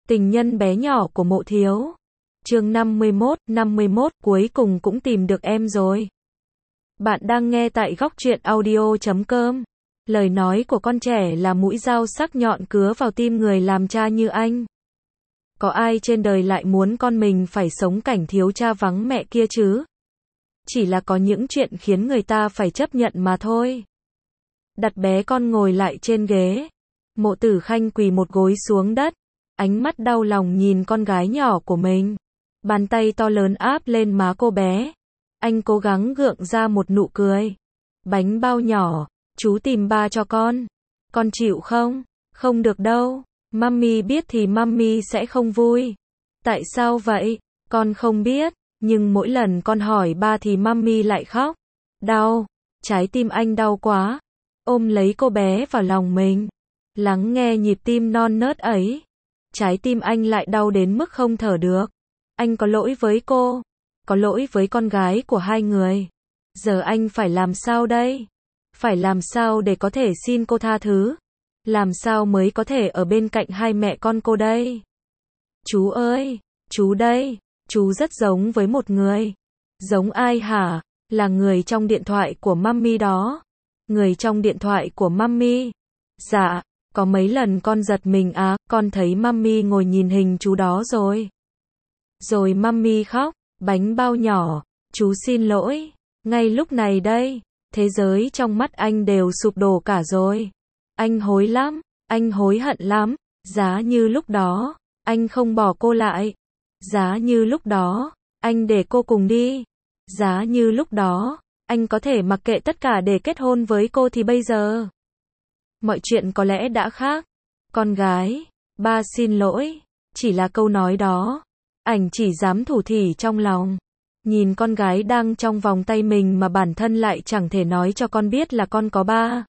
Tình nhân bé nhỏ của Mộ Thiếu. Chương 51 cuối cùng cũng tìm được em rồi. Bạn đang nghe tại góc truyện audio.com. Lời nói của con trẻ là mũi dao sắc nhọn cứa vào tim người làm cha như anh. Có ai trên đời lại muốn con mình phải sống cảnh thiếu cha vắng mẹ kia chứ? Chỉ là có những chuyện khiến người ta phải chấp nhận mà thôi. Đặt bé con ngồi lại trên ghế. Mộ Tử Khanh quỳ một gối xuống đất. Ánh mắt đau lòng nhìn con gái nhỏ của mình. Bàn tay to lớn áp lên má cô bé. Anh cố gắng gượng ra một nụ cười. Bánh bao nhỏ, chú tìm ba cho con. Con chịu không? Không được đâu. Mummy biết thì mummy sẽ không vui. Tại sao vậy? Con không biết. Nhưng mỗi lần con hỏi ba thì mummy lại khóc. Đau. Trái tim anh đau quá. Ôm lấy cô bé vào lòng mình. Lắng nghe nhịp tim non nớt ấy. Trái tim anh lại đau đến mức không thở được. Anh có lỗi với cô. Có lỗi với con gái của hai người. Giờ anh phải làm sao đây? Phải làm sao để có thể xin cô tha thứ? Làm sao mới có thể ở bên cạnh hai mẹ con cô đây? Chú ơi, chú đây, chú rất giống với một người. Giống ai hả? Là người trong điện thoại của mummy đó. Người trong điện thoại của mummy. Dạ, có mấy lần con giật mình con thấy mummy ngồi nhìn hình chú đó rồi. Rồi mummy khóc, bánh bao nhỏ, chú xin lỗi. Ngay lúc này đây, thế giới trong mắt anh đều sụp đổ cả rồi. Anh hối lắm, anh hối hận lắm. Giá như lúc đó, anh không bỏ cô lại. Giá như lúc đó, anh để cô cùng đi. Giá như lúc đó, anh có thể mặc kệ tất cả để kết hôn với cô thì bây giờ mọi chuyện có lẽ đã khác. Con gái, ba xin lỗi, chỉ là câu nói đó. Ảnh chỉ dám thủ thỉ trong lòng. Nhìn con gái đang trong vòng tay mình mà bản thân lại chẳng thể nói cho con biết là con có ba.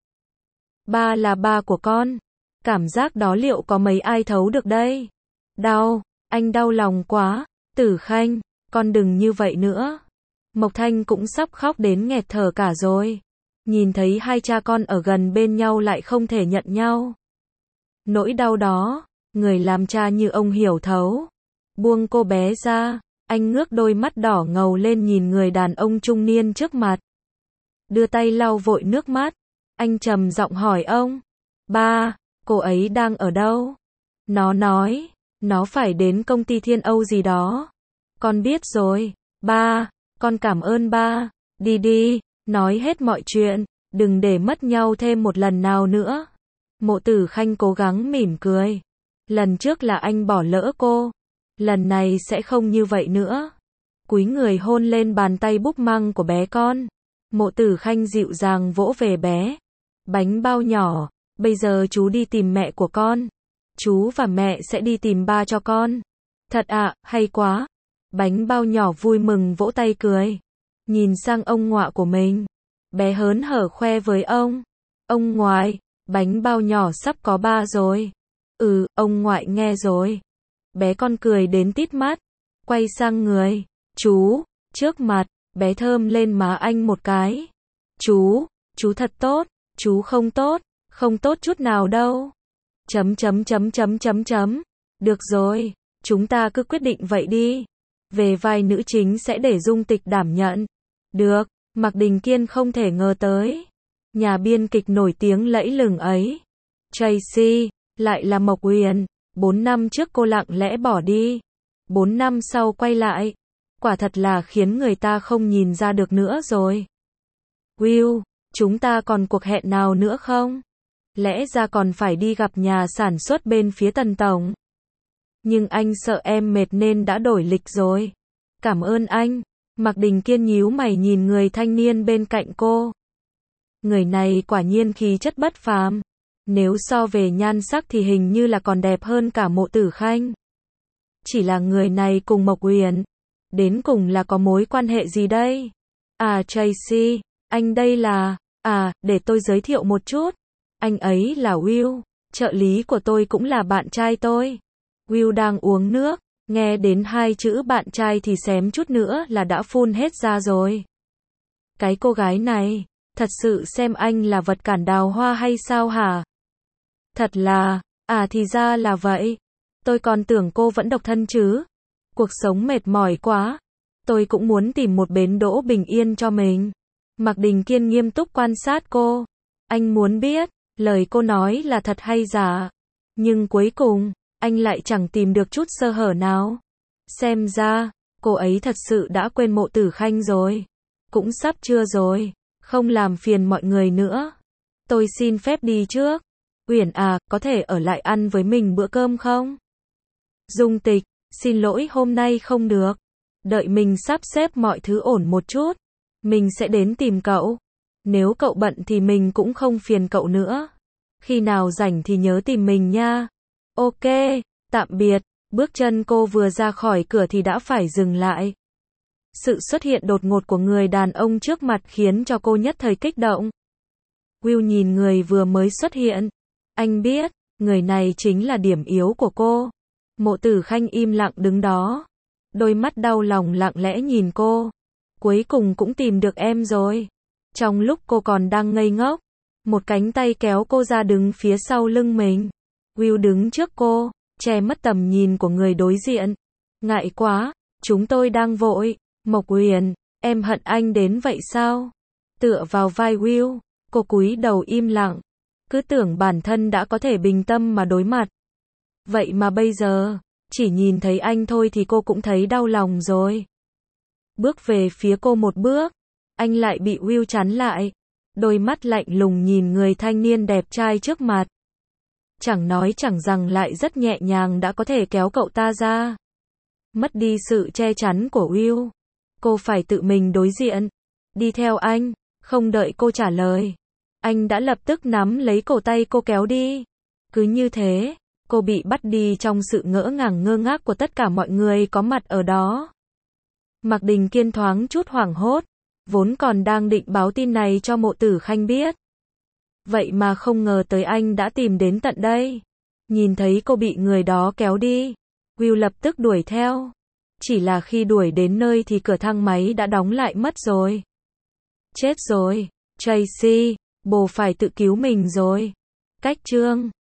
Ba là ba của con. Cảm giác đó liệu có mấy ai thấu được đây? Đau, anh đau lòng quá. Tử Khanh, con đừng như vậy nữa. Mộc Thanh cũng sắp khóc đến nghẹt thở cả rồi. Nhìn thấy hai cha con ở gần bên nhau lại không thể nhận nhau. Nỗi đau đó, người làm cha như ông hiểu thấu. Buông cô bé ra, anh ngước đôi mắt đỏ ngầu lên nhìn người đàn ông trung niên trước mặt. Đưa tay lau vội nước mắt. Anh trầm giọng hỏi ông. Ba, cô ấy đang ở đâu? Nó nói, nó phải đến công ty Thiên Âu gì đó. Con biết rồi, ba, con cảm ơn ba. Đi đi, nói hết mọi chuyện, đừng để mất nhau thêm một lần nào nữa. Mộ Tử Khanh cố gắng mỉm cười. Lần trước là anh bỏ lỡ cô. Lần này sẽ không như vậy nữa. Cúi người hôn lên bàn tay búp măng của bé con. Mộ Tử Khanh dịu dàng vỗ về bé. Bánh bao nhỏ, bây giờ chú đi tìm mẹ của con. Chú và mẹ sẽ đi tìm ba cho con. Thật ạ, hay quá. Bánh bao nhỏ vui mừng vỗ tay cười. Nhìn sang ông ngoại của mình. Bé hớn hở khoe với ông. Ông ngoại, bánh bao nhỏ sắp có ba rồi. Ông ngoại nghe rồi. Bé con cười đến tít mắt. Quay sang người. Chú, trước mặt, bé thơm lên má anh một cái. Chú thật tốt. Chú không tốt. Không tốt chút nào đâu. Được rồi, chúng ta cứ quyết định vậy đi. Về vai nữ chính sẽ để Dung Tịch đảm nhận. Được, Mạc Đình Kiên không thể ngờ tới. Nhà biên kịch nổi tiếng lẫy lừng ấy. Tracy, lại là Mộc Uyển. 4 năm trước cô lặng lẽ bỏ đi. 4 năm sau quay lại. Quả thật là khiến người ta không nhìn ra được nữa rồi. Will, chúng ta còn cuộc hẹn nào nữa không? Lẽ ra còn phải đi gặp nhà sản xuất bên phía Tần Tổng. Nhưng anh sợ em mệt nên đã đổi lịch rồi. Cảm ơn anh. Mạc Đình Kiên nhíu mày nhìn người thanh niên bên cạnh cô. Người này quả nhiên khí chất bất phàm. Nếu so về nhan sắc thì hình như là còn đẹp hơn cả Mộ Tử Khanh. Chỉ là người này cùng Mộc Uyển. Đến cùng là có mối quan hệ gì đây? Tracy, anh đây là... để tôi giới thiệu một chút. Anh ấy là Will, trợ lý của tôi cũng là bạn trai tôi. Will đang uống nước, nghe đến hai chữ bạn trai thì xém chút nữa là đã phun hết ra rồi. Cái cô gái này, thật sự xem anh là vật cản đào hoa hay sao hả? Thật là, thì ra là vậy. Tôi còn tưởng cô vẫn độc thân chứ. Cuộc sống mệt mỏi quá. Tôi cũng muốn tìm một bến đỗ bình yên cho mình. Mạc Đình Kiên nghiêm túc quan sát cô. Anh muốn biết, lời cô nói là thật hay giả. Nhưng cuối cùng, anh lại chẳng tìm được chút sơ hở nào. Xem ra, cô ấy thật sự đã quên Mộ Tử Khanh rồi. Cũng sắp trưa rồi, không làm phiền mọi người nữa. Tôi xin phép đi trước. Uyển à, có thể ở lại ăn với mình bữa cơm không? Dung Tịch, xin lỗi hôm nay không được. Đợi mình sắp xếp mọi thứ ổn một chút. Mình sẽ đến tìm cậu. Nếu cậu bận thì mình cũng không phiền cậu nữa. Khi nào rảnh thì nhớ tìm mình nha. Ok, tạm biệt. Bước chân cô vừa ra khỏi cửa thì đã phải dừng lại. Sự xuất hiện đột ngột của người đàn ông trước mặt khiến cho cô nhất thời kích động. Will nhìn người vừa mới xuất hiện. Anh biết, người này chính là điểm yếu của cô. Mộ Tử Khanh im lặng đứng đó. Đôi mắt đau lòng lặng lẽ nhìn cô. Cuối cùng cũng tìm được em rồi. Trong lúc cô còn đang ngây ngốc, một cánh tay kéo cô ra đứng phía sau lưng mình. Will đứng trước cô, che mất tầm nhìn của người đối diện. Ngại quá, chúng tôi đang vội. Mộc Uyển, em hận anh đến vậy sao? Tựa vào vai Will, cô cúi đầu im lặng. Cứ tưởng bản thân đã có thể bình tâm mà đối mặt. Vậy mà bây giờ, chỉ nhìn thấy anh thôi thì cô cũng thấy đau lòng rồi. Bước về phía cô một bước, anh lại bị Will chắn lại. Đôi mắt lạnh lùng nhìn người thanh niên đẹp trai trước mặt. Chẳng nói chẳng rằng lại rất nhẹ nhàng đã có thể kéo cậu ta ra. Mất đi sự che chắn của Will. Cô phải tự mình đối diện. Đi theo anh, không đợi cô trả lời. Anh đã lập tức nắm lấy cổ tay cô kéo đi. Cứ như thế, cô bị bắt đi trong sự ngỡ ngàng ngơ ngác của tất cả mọi người có mặt ở đó. Mạc Đình Kiên thoáng chút hoảng hốt, vốn còn đang định báo tin này cho Mộ Tử Khanh biết. Vậy mà không ngờ tới anh đã tìm đến tận đây. Nhìn thấy cô bị người đó kéo đi, Will lập tức đuổi theo. Chỉ là khi đuổi đến nơi thì cửa thang máy đã đóng lại mất rồi. Chết rồi, Tracy, bồ phải tự cứu mình rồi. Cách chương